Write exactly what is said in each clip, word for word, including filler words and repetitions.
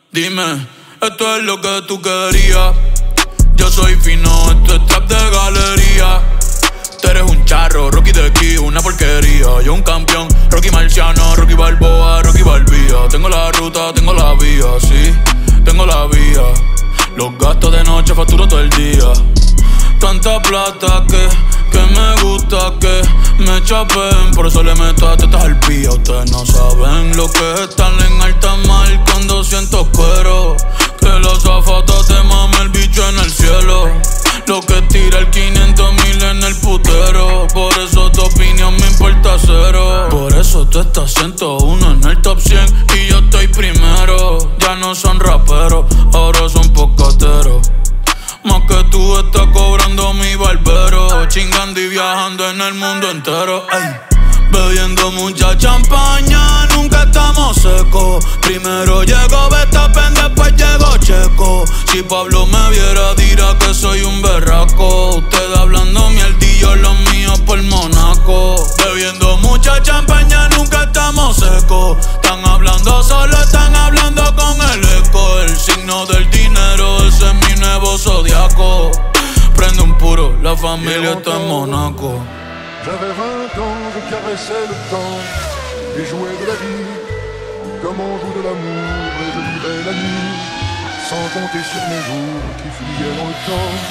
Dime, esto es lo que tú querías. Yo soy fino, esto es trap de galería. Tú eres un charro, Rocky de aquí, una porquería. Yo un campeón, Rocky Marciano, Rocky Balboa, Rocky Balbía. Tengo la ruta, tengo la vía, sí, tengo la vía. Los gastos de noche facturo todo el día. Tanta plata que, que me gusta que me chapen. Por eso le meto a tetas al pía. Ustedes no saben lo que es estar en alta mar cuando siento cuero. Que los azafatas te mame el bicho en el cielo. Lo que tira el quinientos mil en el putero. Por eso tu opinión me importa cero. Por eso tú estás ciento uno en el top cien y yo estoy primero. Ya no son raperos, ahora son pocateros. Más que tú estás cobrando mi barbero. Chingando y viajando en el mundo entero. Ey. Bebiendo mucha champaña, nunca estamos secos. Primero llegó Verstappen, después llegó Checo. Si Pablo me viera dirá que soy un berraco. Ustedes hablando mierdillo, los míos por Monaco. Bebiendo mucha champaña, nunca estamos secos. Están hablando solo, están hablando con el eco. El signo del dinero, ese es mi nuevo zodiaco. Prende un puro, la familia está en Monaco. J'avais vingt ans, je caressais le temps et jouais de la vie comme on joue de l'amour, et je vivais la nuit sans compter sur mes jours qui fuyaient dans le temps.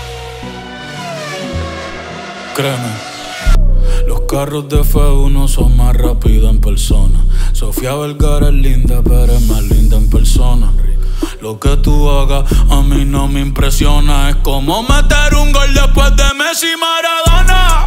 Créeme, los carros de F uno son más rápidos en persona. Sofía Vergara es linda, pero es más linda en persona. Lo que tú hagas a mí no me impresiona. Es como meter un gol después de Messi y Maradona.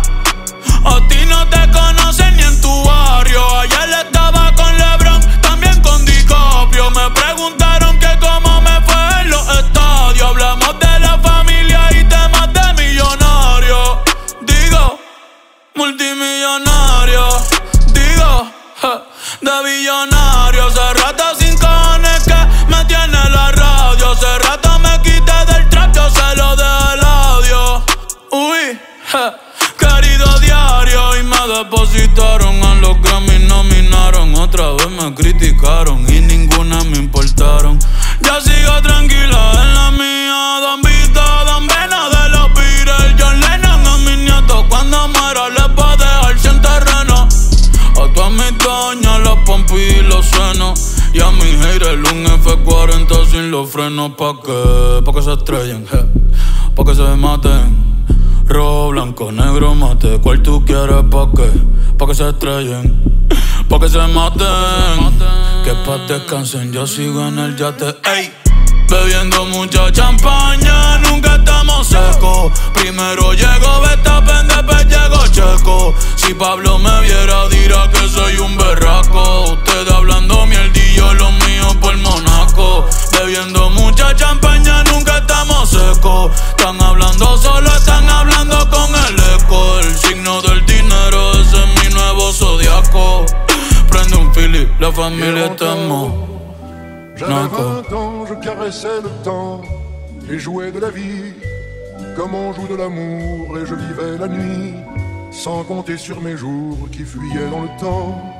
A ti no te conocen ni en tu barrio. Ayer estaba con LeBron, también con DiCaprio. Me preguntaron que cómo me fue en los estadios. Hablamos de la familia y temas de millonarios. Digo, multimillonario. Digo, ja, de billonario. Hace rato sin cojones que me tiene la radio. Hace rato me quité del trap, yo se lo dejé el audio. Uy, ja. Querido diario, y me depositaron a los Grammy, nominaron. Otra vez me criticaron y ninguna me importaron. Ya sigo tranquila en la mía. Don Vito, Don Vena de los Beatles, John Lennon a mis nietos. Cuando muera les va a dejar sin terreno. A todas mis doñas los pompis y los senos. Y a mis haters un F cuarenta sin los frenos. ¿Pa' qué? Pa' que se estrellen, je. Pa' que se maten. Rojo, blanco, negro, mate. ¿Cuál tú quieres? ¿Pa' qué? Pa' que se estrellen, pa' que se maten. Que pa' descansen, yo sigo en el yate. Ey. Bebiendo mucha champaña, nunca estamos secos. Primero llegó Verstappen, después llegó Checo. Si Pablo me viera dirá que soy un berraco. Ustedes hablando mierdillo, los míos por Monaco. Bebiendo mucha champaña, nunca estamos secos. Están hablando solo, están hablando con el eco. El signo del dinero, ese es mi nuevo zodiaco. Prende un Philly, la familia está en Monaco. J'avais vingt ans, je caressais le temps et jouais de la vie comme on joue de l'amour, et je vivais la nuit sans compter sur mes jours qui fuyaient dans le temps.